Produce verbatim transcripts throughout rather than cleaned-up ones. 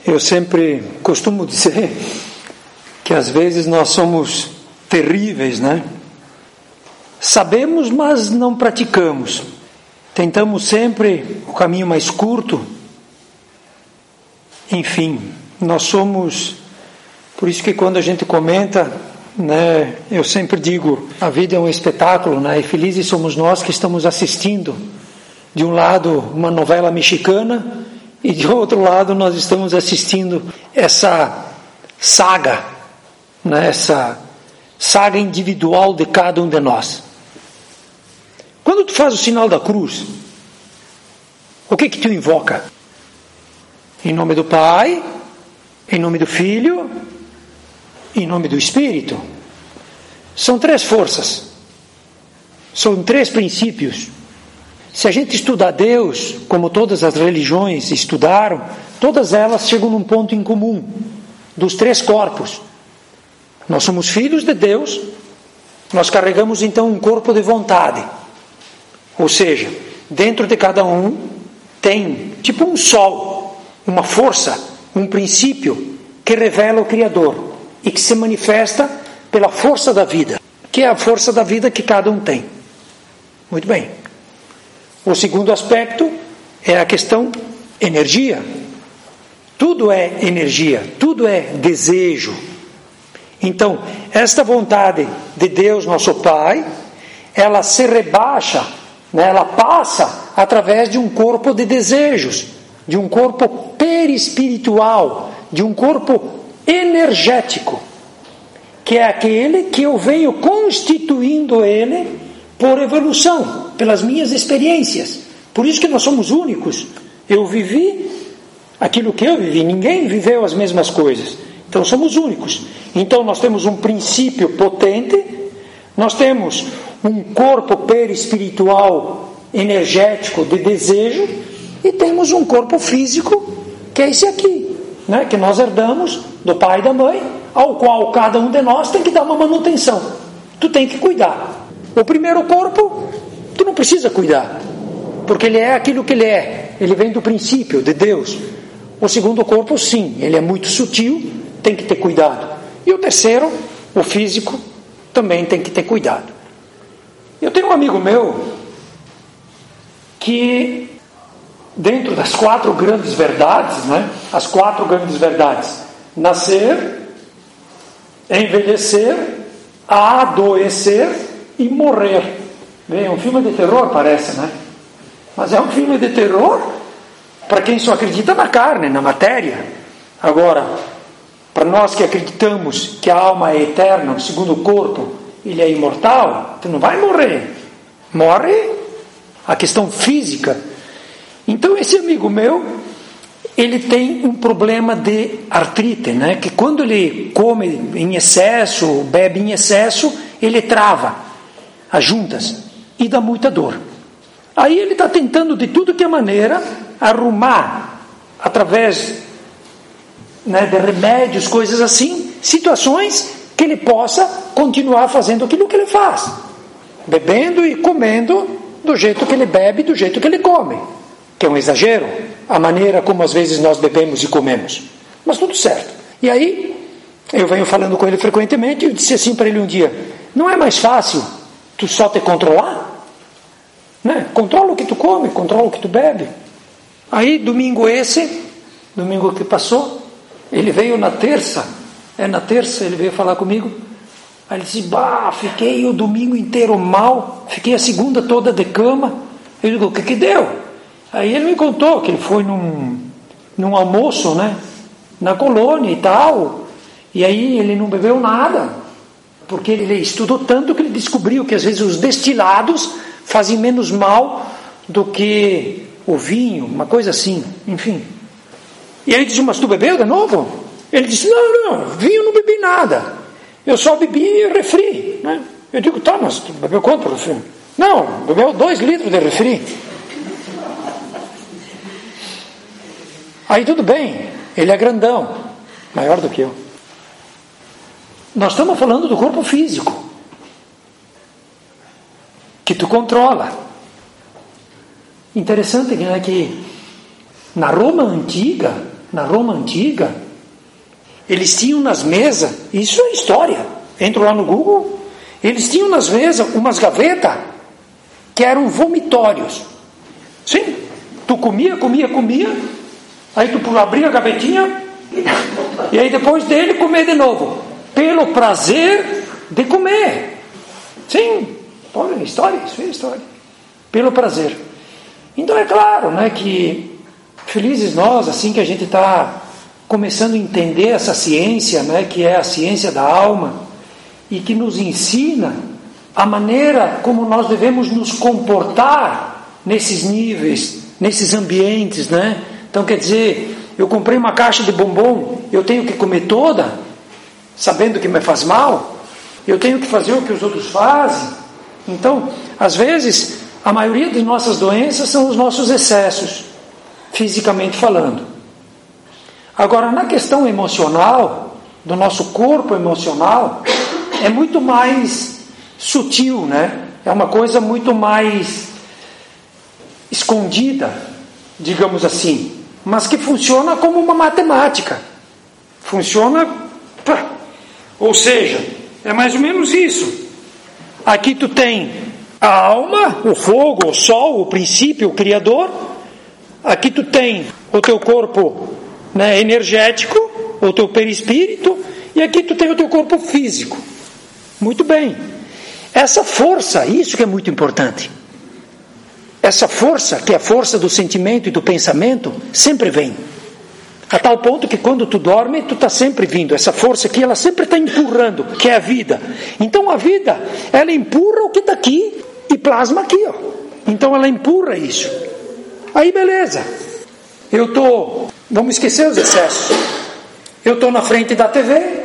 Eu sempre costumo dizer que às vezes nós somos terríveis, né? Sabemos, mas não praticamos. Tentamos sempre o caminho mais curto. Enfim, nós somos... Por isso que quando a gente comenta, né, eu sempre digo, a vida é um espetáculo, né? E felizes somos nós que estamos assistindo, de um lado, uma novela mexicana, e de outro lado nós estamos assistindo essa saga, né? Essa saga individual de cada um de nós. Quando tu faz o sinal da cruz, o que que tu invoca? Em nome do Pai, em nome do Filho, em nome do Espírito. São três forças, são três princípios. Se a gente estudar Deus, como todas as religiões estudaram, todas elas chegam num ponto em comum, dos três corpos. Nós somos filhos de Deus, nós carregamos então um corpo de vontade. Ou seja, dentro de cada um tem tipo um sol, uma força, um princípio que revela o Criador e que se manifesta pela força da vida, que é a força da vida que cada um tem. Muito bem. O segundo aspecto é a questão energia. Tudo é energia, tudo é desejo. Então, esta vontade de Deus, nosso Pai, ela se rebaixa, né? Ela passa através de um corpo de desejos, de um corpo perispiritual, de um corpo energético, que é aquele que eu venho constituindo ele por evolução, pelas minhas experiências. Por isso que nós somos únicos. Eu vivi aquilo que eu vivi, ninguém viveu as mesmas coisas. Então somos únicos. Então nós temos um princípio potente, nós temos um corpo perispiritual energético de desejo e temos um corpo físico que é esse aqui, né? Que nós herdamos do pai e da mãe, ao qual cada um de nós tem que dar uma manutenção. Tu tem que cuidar. O primeiro corpo, tu não precisa cuidar, porque ele é aquilo que ele é, ele vem do princípio de Deus. O segundo corpo, sim, ele é muito sutil, tem que ter cuidado. E o terceiro, o físico, também tem que ter cuidado. Eu tenho um amigo meu que, dentro das quatro grandes verdades, né, as quatro grandes verdades, nascer, envelhecer, adoecer e morrer. Bem, é um filme de terror, parece, né? Mas é um filme de terror para quem só acredita na carne, na matéria. Agora, para nós que acreditamos que a alma é eterna, segundo o corpo, ele é imortal, tu não vai morrer. Morre a questão física. Então, esse amigo meu, ele tem um problema de artrite, né? Que quando ele come em excesso, bebe em excesso, ele trava as juntas e dá muita dor. Aí ele está tentando de tudo que é maneira arrumar, através, né, de remédios, coisas assim, situações que ele possa continuar fazendo aquilo que ele faz, bebendo e comendo do jeito que ele bebe, do jeito que ele come, que é um exagero, a maneira como às vezes nós bebemos e comemos, mas tudo certo. E aí eu venho falando com ele frequentemente, e eu disse assim para ele um dia: não é mais fácil tu só te controlar? Né? Controla o que tu come, controla o que tu bebe. Aí domingo esse, domingo que passou, ele veio na terça, é na terça, ele veio falar comigo. Aí ele disse: bah, fiquei o domingo inteiro mal, fiquei a segunda toda de cama. Eu digo: o que que deu? Aí ele me contou que ele foi num, num almoço, né, na colônia e tal, e aí ele não bebeu nada, porque ele estudou tanto que ele descobriu que às vezes os destilados fazem menos mal do que o vinho, uma coisa assim, enfim. E aí ele disse: mas tu bebeu de novo? Ele disse: não, não, vinho não bebi nada, eu só bebi refri, né? Eu digo: tá, mas tu bebeu quanto refri? Não, bebeu dois litros de refri. Aí tudo bem, ele é grandão, maior do que eu. Nós estamos falando do corpo físico, que tu controla. Interessante, né, que na Roma antiga na Roma Antiga, eles tinham nas mesas, isso é história, entro lá no Google, eles tinham nas mesas umas gavetas que eram vomitórios. Sim, tu comia, comia, comia, aí tu abria a gavetinha, e aí depois dele comer de novo, pelo prazer de comer. Sim, olha, história, isso é história, pelo prazer. Então é claro, né, que felizes nós, assim que a gente está começando a entender essa ciência, né, que é a ciência da alma, e que nos ensina a maneira como nós devemos nos comportar nesses níveis, nesses ambientes, né? Então quer dizer, eu comprei uma caixa de bombom, eu tenho que comer toda, sabendo que me faz mal, eu tenho que fazer o que os outros fazem. Então, às vezes, a maioria de nossas doenças são os nossos excessos, fisicamente falando. Agora, na questão emocional, do nosso corpo emocional, é muito mais sutil, né? É uma coisa muito mais escondida, digamos assim, mas que funciona como uma matemática. Funciona, ou seja, é mais ou menos isso. Aqui tu tem a alma, o fogo, o sol, o princípio, o criador. Aqui tu tem o teu corpo, né, energético, o teu perispírito, e aqui tu tem o teu corpo físico. Muito bem. Essa força, isso que é muito importante. Essa força, que é a força do sentimento e do pensamento, sempre vem. A tal ponto que quando tu dorme, tu está sempre vindo. Essa força aqui, ela sempre está empurrando, que é a vida. Então a vida, ela empurra o que está aqui e plasma aqui, ó. Então ela empurra isso. Aí beleza. Eu estou, vamos esquecer os excessos. Eu estou na frente da T V,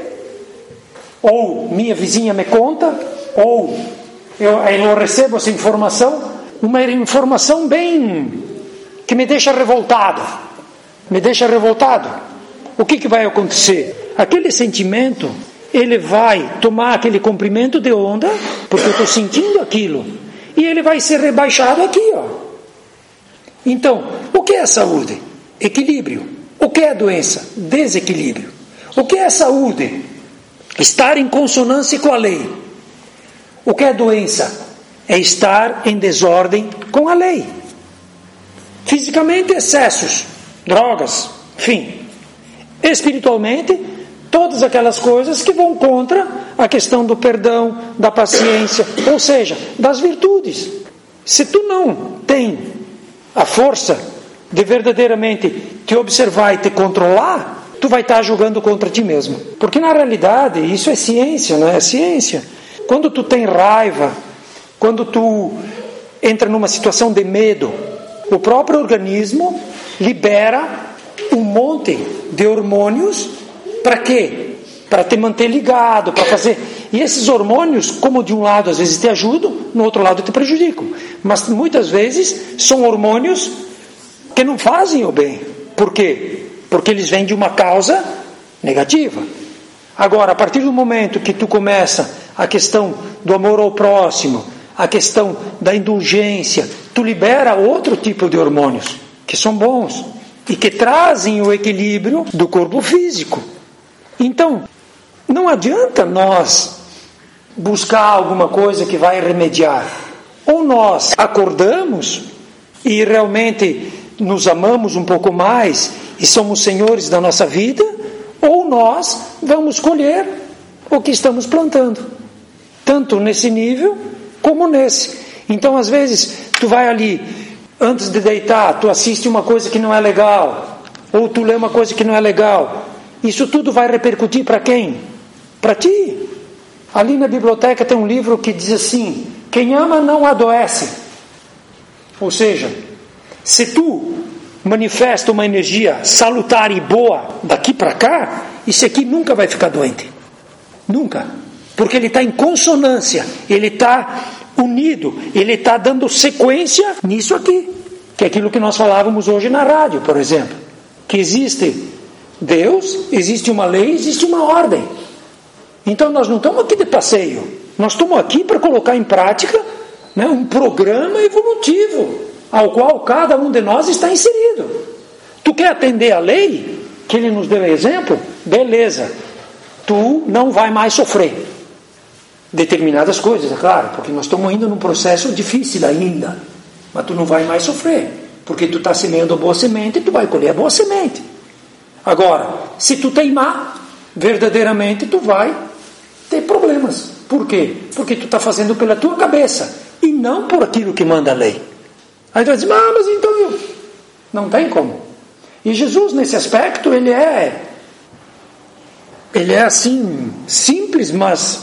ou minha vizinha me conta, ou eu, eu recebo essa informação, uma informação bem que me deixa revoltado, me deixa revoltado. O que, que vai acontecer? Aquele sentimento, ele vai tomar aquele comprimento de onda, porque eu estou sentindo aquilo, e ele vai ser rebaixado aqui, ó. Então, o que é saúde? Equilíbrio. O que é doença? Desequilíbrio. O que é saúde? Estar em consonância com a lei. O que é doença? É estar em desordem com a lei. Fisicamente, excessos, drogas, enfim. Espiritualmente, todas aquelas coisas que vão contra a questão do perdão, da paciência, ou seja, das virtudes. Se tu não tem a força de verdadeiramente te observar e te controlar, tu vai estar jogando contra ti mesmo. Porque na realidade, isso é ciência, não é? É ciência. Quando tu tem raiva, quando tu entra numa situação de medo, o próprio organismo libera um monte de hormônios. Para quê? Para te manter ligado, para fazer... E esses hormônios, como de um lado às vezes te ajudam, no outro lado te prejudicam. Mas muitas vezes são hormônios que não fazem o bem. Por quê? Porque eles vêm de uma causa negativa. Agora, a partir do momento que tu começa a questão do amor ao próximo, a questão da indulgência, tu libera outro tipo de hormônios, que são bons, e que trazem o equilíbrio do corpo físico. Então, não adianta nós buscar alguma coisa que vai remediar. Ou nós acordamos e realmente nos amamos um pouco mais e somos senhores da nossa vida, ou nós vamos colher o que estamos plantando, tanto nesse nível como nesse. Então, às vezes, tu vai ali, antes de deitar, tu assiste uma coisa que não é legal, ou tu lê uma coisa que não é legal. Isso tudo vai repercutir para quem? Para ti. Ali na biblioteca tem um livro que diz assim: quem ama não adoece. Ou seja, se tu manifesta uma energia salutar e boa daqui para cá, isso aqui nunca vai ficar doente. Nunca. Porque ele está em consonância, ele está unido, ele está dando sequência nisso aqui. Que é aquilo que nós falávamos hoje na rádio, por exemplo. Que existe Deus, existe uma lei, existe uma ordem. Então nós não estamos aqui de passeio. Nós estamos aqui para colocar em prática, né, um programa evolutivo ao qual cada um de nós está inserido. Tu quer atender a lei? que ele nos deu exemplo, beleza, tu não vai mais sofrer determinadas coisas, é claro, porque nós estamos indo num processo difícil ainda, mas tu não vai mais sofrer, porque tu está semeando a boa semente e tu vai colher a boa semente. Agora, se tu teimar, verdadeiramente tu vai ter problemas. Por quê? Porque tu está fazendo pela tua cabeça e não por aquilo que manda a lei. Aí tu vai dizer, ah, mas então eu... não tem como. E Jesus, nesse aspecto, ele é ele é assim, simples, mas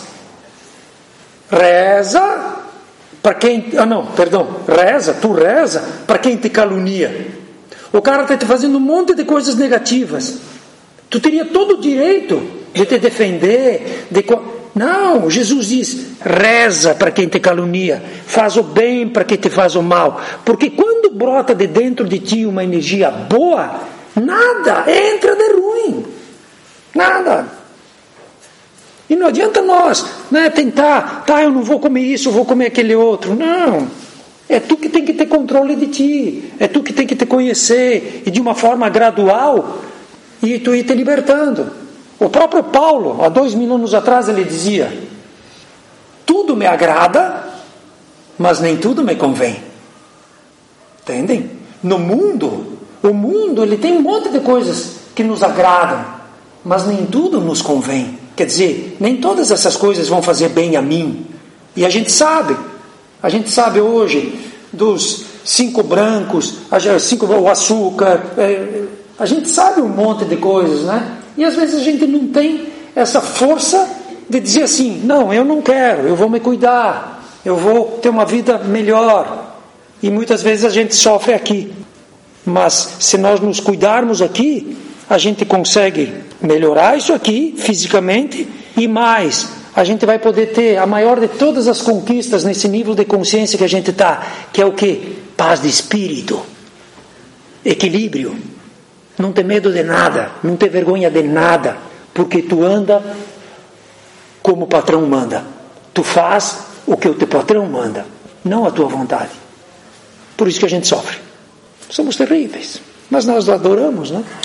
reza para quem, ah não, perdão, reza, tu reza para quem te calunia. O cara está te fazendo um monte de coisas negativas. Tu teria todo o direito de te defender. De... Não, Jesus diz, reza para quem te calunia. Faz o bem para quem te faz o mal. Porque quando brota de dentro de ti uma energia boa, nada entra de ruim. Nada. E não adianta nós, né, tentar, tá, eu não vou comer isso, eu vou comer aquele outro. Não. É tu que tem que ter controle de ti. É tu que tem que te conhecer. E de uma forma gradual, e tu ir te libertando. O próprio Paulo, há dois mil anos atrás, ele dizia, tudo me agrada, mas nem tudo me convém. Entendem? No mundo, o mundo ele tem um monte de coisas que nos agradam, mas nem tudo nos convém. Quer dizer, nem todas essas coisas vão fazer bem a mim. E a gente sabe. A gente sabe hoje dos cinco brancos, cinco, o açúcar, é, a gente sabe um monte de coisas, né? E às vezes a gente não tem essa força de dizer assim, não, eu não quero, eu vou me cuidar, eu vou ter uma vida melhor. E muitas vezes a gente sofre aqui. Mas se nós nos cuidarmos aqui, a gente consegue melhorar isso aqui, fisicamente, e mais, a gente vai poder ter a maior de todas as conquistas nesse nível de consciência que a gente está, que é o quê? Paz de espírito, equilíbrio, não ter medo de nada, não ter vergonha de nada, porque tu anda como o patrão manda, tu faz o que o teu patrão manda, não a tua vontade. Por isso que a gente sofre. Somos terríveis, mas nós adoramos, né?